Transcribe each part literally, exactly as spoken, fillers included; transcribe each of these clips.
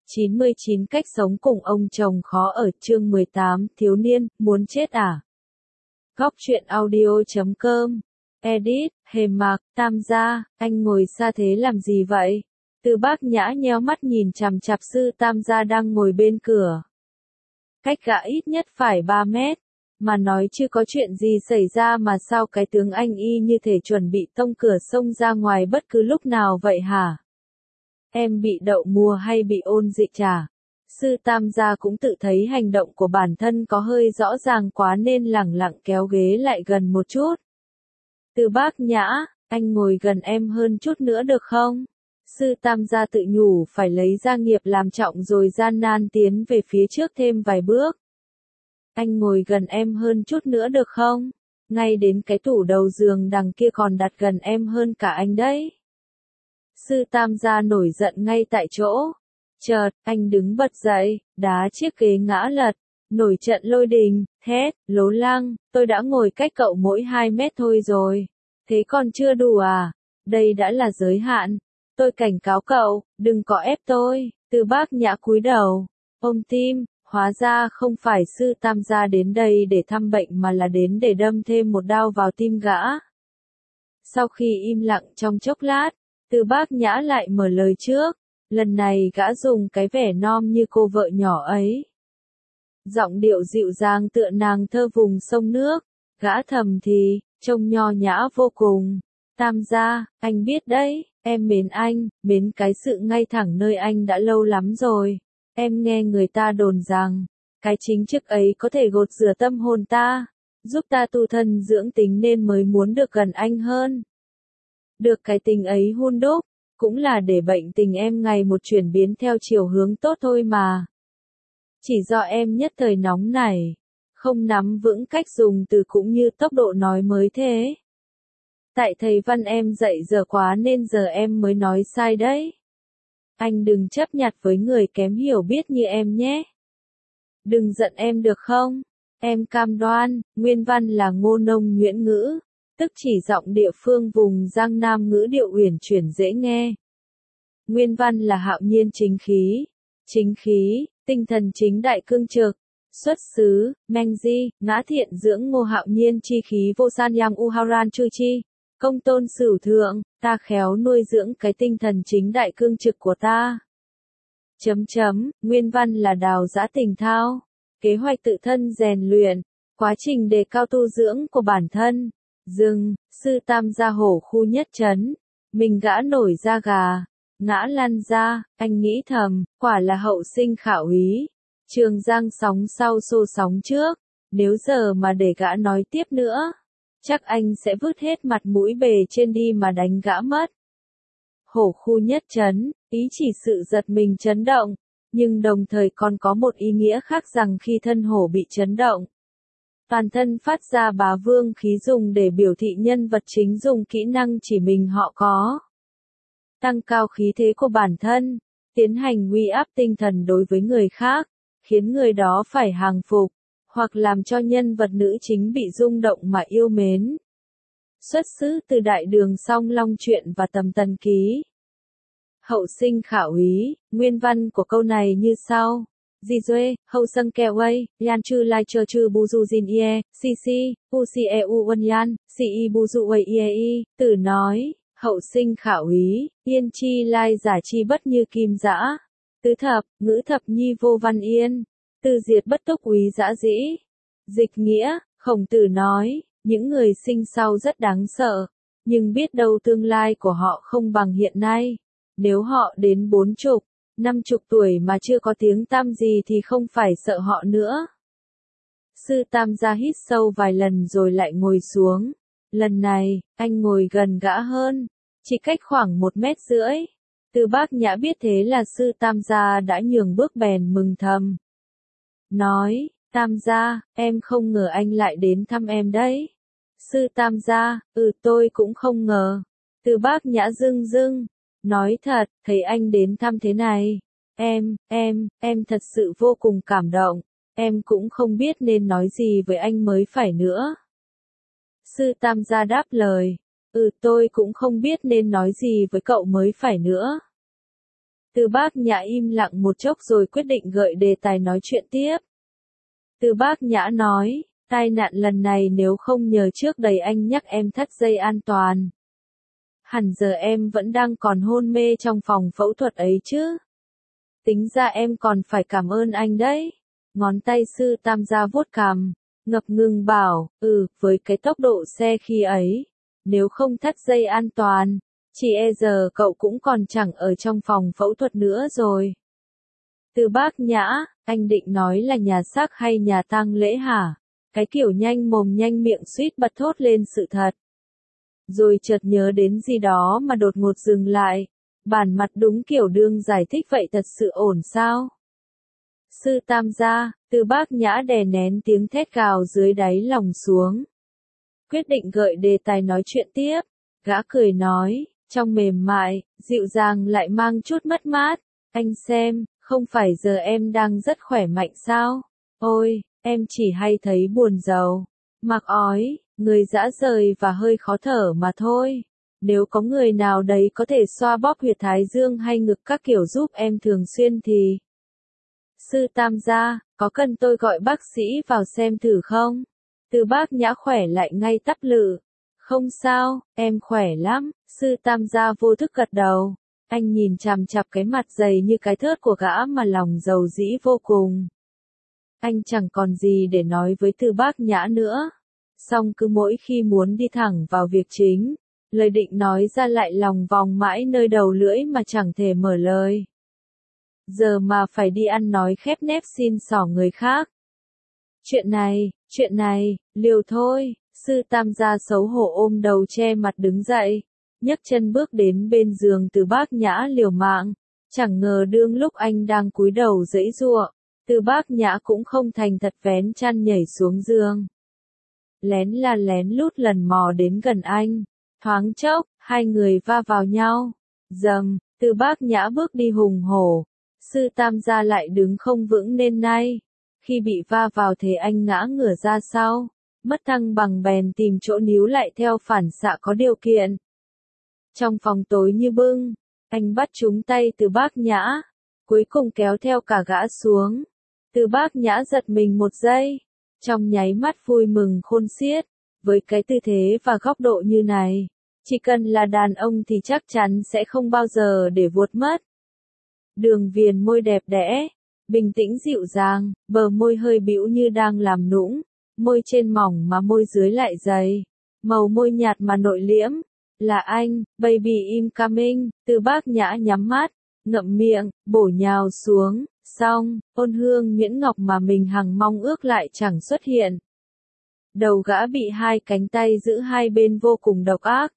chín mươi chín cách sống cùng ông chồng khó ở chương mười tám, thiếu niên, muốn chết à? Góc truyện audio chấm com. Edit, Hề Mạc, Tam gia, anh ngồi xa thế làm gì vậy? Từ Bác Nhã nheo mắt nhìn chằm chằm sư Tam gia đang ngồi bên cửa. Cách gã ít nhất phải ba mét. Mà nói chưa có chuyện gì xảy ra mà sao cái tướng anh y như thể chuẩn bị tông cửa xông ra ngoài bất cứ lúc nào vậy hả? Em bị đậu mùa hay bị ôn dịch chả? Sư Tam gia cũng tự thấy hành động của bản thân có hơi rõ ràng quá nên lẳng lặng kéo ghế lại gần một chút. Từ Bác Nhã, anh ngồi gần em hơn chút nữa được không? Sư Tam gia tự nhủ phải lấy gia nghiệp làm trọng rồi gian nan tiến về phía trước thêm vài bước. Anh ngồi gần em hơn chút nữa được không? Ngay đến cái tủ đầu giường đằng kia còn đặt gần em hơn cả anh đấy. Sư Tam gia nổi giận ngay tại chỗ. Chợt, anh đứng bật dậy, đá chiếc ghế ngã lật. Nổi trận lôi đình, thét, Lố Lăng, tôi đã ngồi cách cậu mỗi hai mét thôi rồi. Thế còn chưa đủ à? Đây đã là giới hạn. Tôi cảnh cáo cậu, đừng có ép tôi. Từ Bác Nhã cúi đầu, ôm tim, hóa ra không phải sư Tam gia đến đây để thăm bệnh mà là đến để đâm thêm một đao vào tim gã. Sau khi im lặng trong chốc lát, Từ Bác Nhã lại mở lời trước. Lần này gã dùng cái vẻ non như cô vợ nhỏ ấy. Giọng điệu dịu dàng tựa nàng thơ vùng sông nước. Gã thầm thì, trông nho nhã vô cùng. Tam gia, anh biết đấy, em mến anh, mến cái sự ngay thẳng nơi anh đã lâu lắm rồi. Em nghe người ta đồn rằng, cái chính chức ấy có thể gột rửa tâm hồn ta, giúp ta tu thân dưỡng tính nên mới muốn được gần anh hơn. Được cái tình ấy hun đúc, cũng là để bệnh tình em ngày một chuyển biến theo chiều hướng tốt thôi mà. Chỉ do em nhất thời nóng nảy, không nắm vững cách dùng từ cũng như tốc độ nói mới thế. Tại thầy văn em dạy dở quá nên giờ em mới nói sai đấy. Anh đừng chấp nhặt với người kém hiểu biết như em nhé. Đừng giận em được không? Em cam đoan, nguyên văn là ngô nông nhuyễn ngữ, tức chỉ giọng địa phương vùng Giang Nam ngữ điệu uyển chuyển dễ nghe. Nguyên văn là hạo nhiên chính khí, chính khí, tinh thần chính đại cương trực, xuất xứ, Meng Di, ngã thiện dưỡng ngô hạo nhiên chi khí vô san yang u haran chư chi. Công tôn sửu thượng, ta khéo nuôi dưỡng cái tinh thần chính đại cương trực của ta. Chấm chấm, nguyên văn là đào giã tình thao, kế hoạch tự thân rèn luyện, quá trình đề cao tu dưỡng của bản thân. Dừng, sư Tam gia hổ khu nhất chấn, mình gã nổi da gà, ngã lăn ra, anh nghĩ thầm, quả là hậu sinh khảo ý. Trường Giang sóng sau xô sóng trước, nếu giờ mà để gã nói tiếp nữa, chắc anh sẽ vứt hết mặt mũi bề trên đi mà đánh gã mất. Hổ khu nhất chấn, ý chỉ sự giật mình chấn động, nhưng đồng thời còn có một ý nghĩa khác rằng khi thân hổ bị chấn động, toàn thân phát ra bá vương khí dùng để biểu thị nhân vật chính dùng kỹ năng chỉ mình họ có. Tăng cao khí thế của bản thân, tiến hành uy áp tinh thần đối với người khác, khiến người đó phải hàng phục, hoặc làm cho nhân vật nữ chính bị rung động mà yêu mến. Xuất xứ từ Đại Đường Song Long Truyện và Tầm Tần Ký. Hậu sinh khảo ý, nguyên văn của câu này như sau. Di duê, hậu sân kèo wei, yan chư lai chơ chư bu du jin ie, si si, u si e u wân yan, si i bu du wei ie i, tử nói, hậu sinh khảo ý, yên chi lai giả chi bất như kim dã. Tứ thập, ngữ thập nhi vô văn yên, tư diệt bất túc úy dã dĩ. Dịch nghĩa, Khổng Tử nói, những người sinh sau rất đáng sợ, nhưng biết đâu tương lai của họ không bằng hiện nay. Nếu họ đến bốn chục, năm chục tuổi mà chưa có tiếng tăm gì thì không phải sợ họ nữa. Sư Tam gia hít sâu vài lần rồi lại ngồi xuống. Lần này, anh ngồi gần gã hơn, chỉ cách khoảng một mét rưỡi. Từ Bác Nhã biết thế là sư Tam gia đã nhường bước bèn mừng thầm. Nói, Tam gia, em không ngờ anh lại đến thăm em đấy. Sư Tam gia, ừ tôi cũng không ngờ. Từ Bác Nhã dưng dưng, nói thật, thấy anh đến thăm thế này. Em, em, em thật sự vô cùng cảm động. Em cũng không biết nên nói gì với anh mới phải nữa. Sư Tam gia đáp lời. Ừ tôi cũng không biết nên nói gì với cậu mới phải nữa. Từ Bác Nhã im lặng một chốc rồi quyết định gợi đề tài nói chuyện tiếp. Từ Bác Nhã nói, tai nạn lần này nếu không nhờ trước đây anh nhắc em thắt dây an toàn. Hẳn giờ em vẫn đang còn hôn mê trong phòng phẫu thuật ấy chứ. Tính ra em còn phải cảm ơn anh đấy. Ngón tay sư Tam gia vuốt cằm, ngập ngừng bảo, ừ, với cái tốc độ xe khi ấy, nếu không thắt dây an toàn, chỉ e giờ cậu cũng còn chẳng ở trong phòng phẫu thuật nữa rồi. Từ Bác Nhã, anh định nói là nhà xác hay nhà tang lễ hả? Cái kiểu nhanh mồm nhanh miệng suýt bật thốt lên sự thật. Rồi chợt nhớ đến gì đó mà đột ngột dừng lại. Bản mặt đúng kiểu đương giải thích vậy thật sự ổn sao? Sư Tam gia, Từ Bác Nhã đè nén tiếng thét gào dưới đáy lòng xuống. Quyết định gợi đề tài nói chuyện tiếp. Gã cười nói, trong mềm mại, dịu dàng lại mang chút mất mát. Anh xem, không phải giờ em đang rất khỏe mạnh sao? Ôi, em chỉ hay thấy buồn rầu, mạc ói, người rã rời và hơi khó thở mà thôi. Nếu có người nào đấy có thể xoa bóp huyệt thái dương hay ngực các kiểu giúp em thường xuyên thì... Sư Tam gia, có cần tôi gọi bác sĩ vào xem thử không? Từ Bác Nhã khỏe lại ngay tắp lự. Không sao, em khỏe lắm, sư Tam gia vô thức gật đầu. Anh nhìn chằm chằm cái mặt dày như cái thớt của gã mà lòng dầu dĩ vô cùng. Anh chẳng còn gì để nói với Từ Bác Nhã nữa. Song cứ mỗi khi muốn đi thẳng vào việc chính, lời định nói ra lại lòng vòng mãi nơi đầu lưỡi mà chẳng thể mở lời. Giờ mà phải đi ăn nói khép nép xin xỏ người khác. Chuyện này, chuyện này, liều thôi, sư Tam gia xấu hổ ôm đầu che mặt đứng dậy, nhấc chân bước đến bên giường Từ Bác Nhã liều mạng, chẳng ngờ đương lúc anh đang cúi đầu giãy giụa, Từ Bác Nhã cũng không thành thật vén chăn nhảy xuống giường. Lén là lén lút lần mò đến gần anh, thoáng chốc, hai người va vào nhau, dầm, Từ Bác Nhã bước đi hùng hổ, sư Tam gia lại đứng không vững nên nay. Khi bị va vào thế anh ngã ngửa ra sau, mất thăng bằng bèn tìm chỗ níu lại theo phản xạ có điều kiện. Trong phòng tối như bưng, anh bắt trúng tay Từ Bác Nhã, cuối cùng kéo theo cả gã xuống. Từ Bác Nhã giật mình một giây, trong nháy mắt vui mừng khôn xiết, với cái tư thế và góc độ như này, chỉ cần là đàn ông thì chắc chắn sẽ không bao giờ để vuốt mất. Đường viền môi đẹp đẽ, bình tĩnh dịu dàng, bờ môi hơi bĩu như đang làm nũng, môi trên mỏng mà môi dưới lại dày, màu môi nhạt mà nội liễm. Là anh, baby I'm coming, Từ Bác Nhã nhắm mắt, ngậm miệng, bổ nhào xuống, xong, ôn hương nhuyễn ngọc mà mình hằng mong ước lại chẳng xuất hiện. Đầu gã bị hai cánh tay giữ hai bên vô cùng độc ác.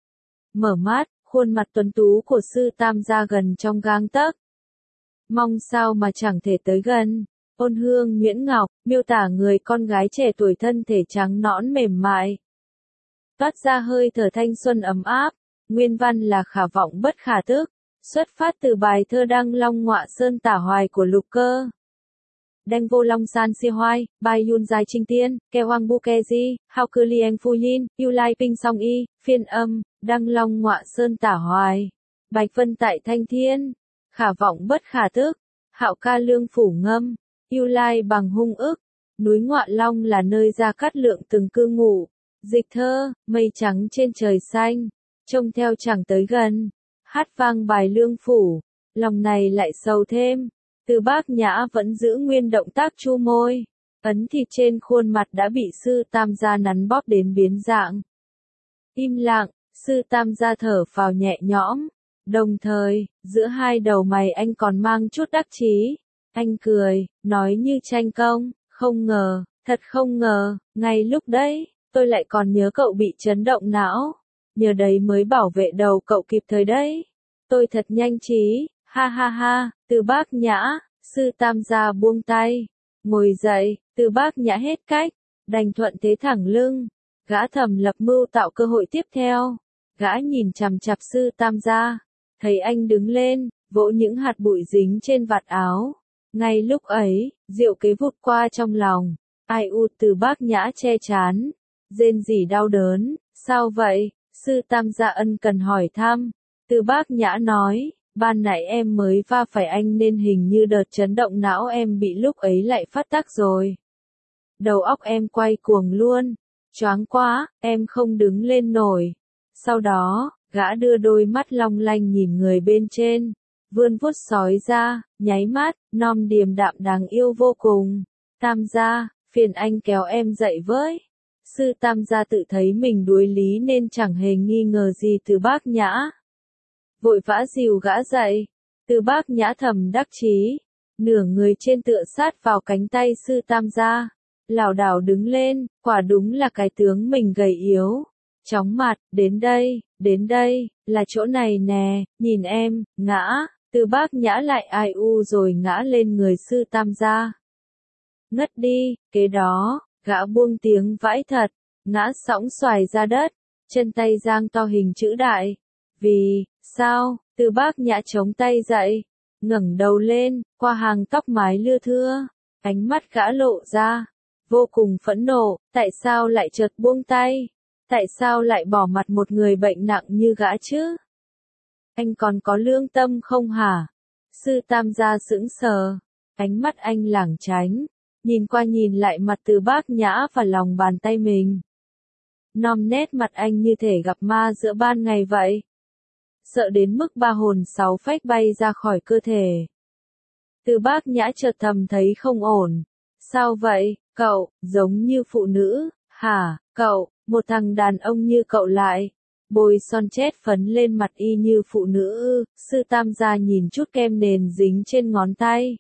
Mở mắt, khuôn mặt tuấn tú của sư Tam gia gần trong gang tấc. Mong sao mà chẳng thể tới gần. Ôn hương nhuyễn ngọc, miêu tả người con gái trẻ tuổi thân thể trắng nõn mềm mại. Toát ra hơi thở thanh xuân ấm áp, nguyên văn là khả vọng bất khả tức, xuất phát từ bài thơ Đăng Long Ngọa Sơn Tả Hoài của Lục Cơ. Đanh vô long san si hoai, bài yun dài trinh tiên, ke hoang bu ke di, hao cư lieng phu yin, yêu lai ping song y, phiên âm, Đăng Long Ngọa Sơn Tả Hoài. Bạch vân tại thanh thiên, khả vọng bất khả tức, hạo ca lương phủ ngâm, yêu lai bằng hung ức, núi Ngọa Long là nơi Gia Cát Lượng từng cư ngụ. Dịch thơ, mây trắng trên trời xanh, trông theo chẳng tới gần, hát vang bài lương phủ, lòng này lại sầu thêm. Từ Bác Nhã vẫn giữ nguyên động tác chu môi, ấn thịt trên khuôn mặt đã bị sư Tam gia nắn bóp đến biến dạng. Im lặng, sư Tam gia thở phào nhẹ nhõm, đồng thời, giữa hai đầu mày anh còn mang chút đắc chí. Anh cười, nói như tranh công, không ngờ, thật không ngờ, ngay lúc đấy. Tôi lại còn nhớ cậu bị chấn động não, nhờ đấy mới bảo vệ đầu cậu kịp thời đấy. Tôi thật nhanh trí, ha ha ha, Từ Bác Nhã, sư Tam gia buông tay, ngồi dậy, Từ Bác Nhã hết cách, đành thuận thế thẳng lưng, gã thầm lập mưu tạo cơ hội tiếp theo. Gã nhìn chằm chằm sư Tam gia, thấy anh đứng lên, vỗ những hạt bụi dính trên vạt áo. Ngay lúc ấy, diệu kế vụt qua trong lòng, ai u Từ Bác Nhã che chán. Rên rỉ đau đớn, sao vậy? Sư Tam gia ân cần hỏi thăm. Từ Bác Nhã nói, ban nãy em mới va phải anh nên hình như đợt chấn động não em bị lúc ấy lại phát tác rồi. Đầu óc em quay cuồng luôn, choáng quá, em không đứng lên nổi. Sau đó, gã đưa đôi mắt long lanh nhìn người bên trên, vươn vuốt sói ra, nháy mắt, non điềm đạm đáng yêu vô cùng. Tam gia, phiền anh kéo em dậy với. Sư Tam gia tự thấy mình đuối lý nên chẳng hề nghi ngờ gì Từ Bác Nhã. Vội vã dìu gã dậy, Từ Bác Nhã thầm đắc chí, nửa người trên tựa sát vào cánh tay Sư Tam gia, lảo đảo đứng lên, quả đúng là cái tướng mình gầy yếu. Chóng mặt, đến đây, đến đây, là chỗ này nè, nhìn em, ngã, Từ Bác Nhã lại ai u rồi ngã lên người Sư Tam gia. Ngất đi, kế đó, gã buông tiếng vãi thật, ngã sõng xoài ra đất, chân tay giang to hình chữ đại. Vì, sao, Từ Bác Nhã chống tay dậy, ngẩng đầu lên, qua hàng tóc mái lưa thưa, ánh mắt gã lộ ra, vô cùng phẫn nộ, tại sao lại chợt buông tay? Tại sao lại bỏ mặt một người bệnh nặng như gã chứ? Anh còn có lương tâm không hả? Sư Tam gia sững sờ, ánh mắt anh lảng tránh, nhìn qua nhìn lại mặt Từ Bác Nhã và lòng bàn tay mình. Nom nét mặt anh như thể gặp ma giữa ban ngày vậy. Sợ đến mức ba hồn sáu phách bay ra khỏi cơ thể. Từ Bác Nhã chợt thầm thấy không ổn. Sao vậy, cậu, giống như phụ nữ, hả, cậu, một thằng đàn ông như cậu lại, bôi son chét phấn lên mặt y như phụ nữ ư? Sư Tam gia nhìn chút kem nền dính trên ngón tay.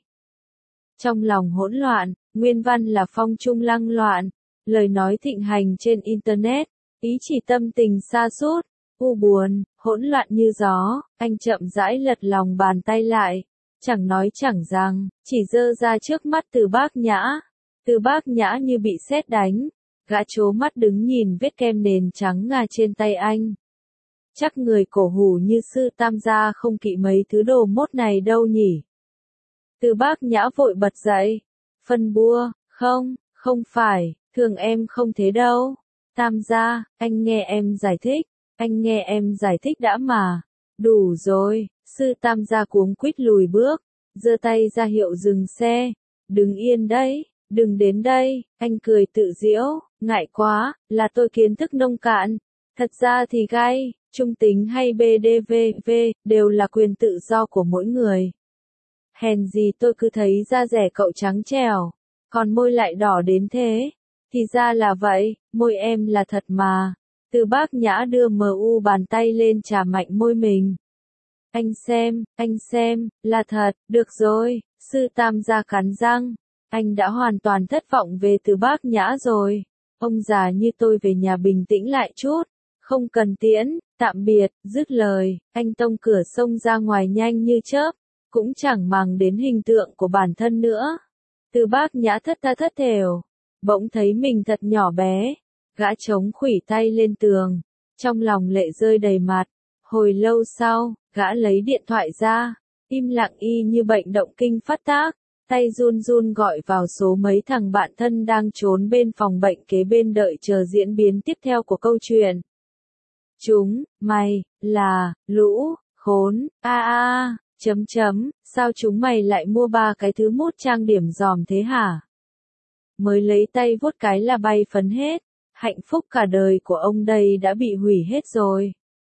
Trong lòng hỗn loạn, nguyên văn là phong trung lăng loạn, lời nói thịnh hành trên Internet, ý chỉ tâm tình sa sút, u buồn, hỗn loạn như gió, anh chậm rãi lật lòng bàn tay lại, chẳng nói chẳng rằng, chỉ giơ ra trước mắt Từ Bác Nhã. Từ Bác Nhã như bị sét đánh, gã trố mắt đứng nhìn vết kem nền trắng ngà trên tay anh. Chắc người cổ hủ như Sư Tam gia không kỵ mấy thứ đồ mốt này đâu nhỉ. Từ Bác Nhã vội bật dậy, phân bua, không, không phải, thường em không thế đâu. Tam gia, anh nghe em giải thích, anh nghe em giải thích đã mà. Đủ rồi, Sư Tam gia cuống quýt lùi bước, giơ tay ra hiệu dừng xe. Đứng yên đấy, đừng đến đây, anh cười tự giễu, ngại quá, là tôi kiến thức nông cạn. Thật ra thì gay, trung tính hay bê đê vê vê, đều là quyền tự do của mỗi người. Hèn gì tôi cứ thấy da rẻ cậu trắng trẻo, còn môi lại đỏ đến thế. Thì ra là vậy, môi em là thật mà. Từ Bác Nhã đưa mờ u bàn tay lên chà mạnh môi mình. Anh xem, anh xem, là thật, được rồi, Sư Tam gia cắn răng. Anh đã hoàn toàn thất vọng về Từ Bác Nhã rồi. Ông già như tôi về nhà bình tĩnh lại chút. Không cần tiễn, tạm biệt, dứt lời, anh tông cửa xông ra ngoài nhanh như chớp. Cũng chẳng màng đến hình tượng của bản thân nữa. Từ Bác Nhã thất tha thất thểu, bỗng thấy mình thật nhỏ bé. Gã chống khuỷu tay lên tường, trong lòng lệ rơi đầy mặt. Hồi lâu sau, gã lấy điện thoại ra, im lặng y như bệnh động kinh phát tác, tay run run gọi vào số mấy thằng bạn thân đang trốn bên phòng bệnh kế bên đợi chờ diễn biến tiếp theo của câu chuyện. Chúng, mày, là, lũ, khốn, a a, chấm chấm, sao chúng mày lại mua ba cái thứ mút trang điểm giòm thế hả? Mới lấy tay vuốt cái là bay phấn hết, hạnh phúc cả đời của ông đây đã bị hủy hết rồi.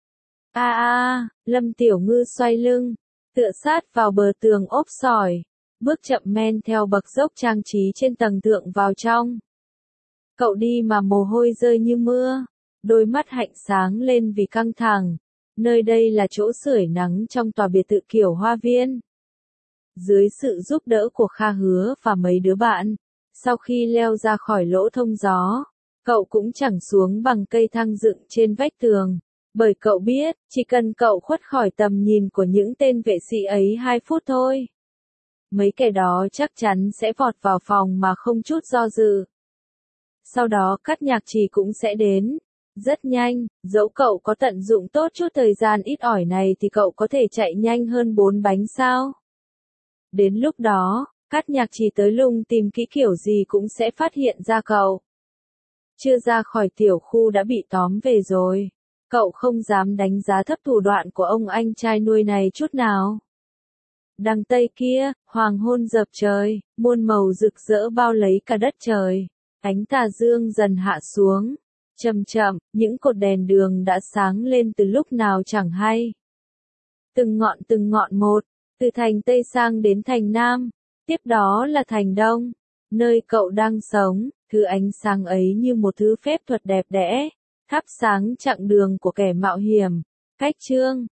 A a, Lâm Tiểu Ngư xoay lưng, tựa sát vào bờ tường ốp sỏi, bước chậm men theo bậc dốc trang trí trên tầng thượng vào trong. Cậu đi mà mồ hôi rơi như mưa, đôi mắt hạnh sáng lên vì căng thẳng. Nơi đây là chỗ sưởi nắng trong tòa biệt thự kiểu hoa viên. Dưới sự giúp đỡ của Kha Hứa và mấy đứa bạn, sau khi leo ra khỏi lỗ thông gió, cậu cũng chẳng xuống bằng cây thang dựng trên vách tường, bởi cậu biết, chỉ cần cậu khuất khỏi tầm nhìn của những tên vệ sĩ ấy hai phút thôi, mấy kẻ đó chắc chắn sẽ vọt vào phòng mà không chút do dự. Sau đó Cát Nhạc Trì cũng sẽ đến. Rất nhanh, dẫu cậu có tận dụng tốt chút thời gian ít ỏi này thì cậu có thể chạy nhanh hơn bốn bánh sao? Đến lúc đó, Cát Nhạc Trì tới lùng tìm kỹ kiểu gì cũng sẽ phát hiện ra cậu. Chưa ra khỏi tiểu khu đã bị tóm về rồi. Cậu không dám đánh giá thấp thủ đoạn của ông anh trai nuôi này chút nào. Đằng Tây kia, hoàng hôn dập trời, muôn màu rực rỡ bao lấy cả đất trời. Ánh tà dương dần hạ xuống. Chậm chậm, những cột đèn đường đã sáng lên từ lúc nào chẳng hay. Từng ngọn từng ngọn một, từ thành Tây sang đến thành Nam, tiếp đó là thành Đông, nơi cậu đang sống, thứ ánh sáng ấy như một thứ phép thuật đẹp đẽ, thắp sáng chặng đường của kẻ mạo hiểm. Cách chương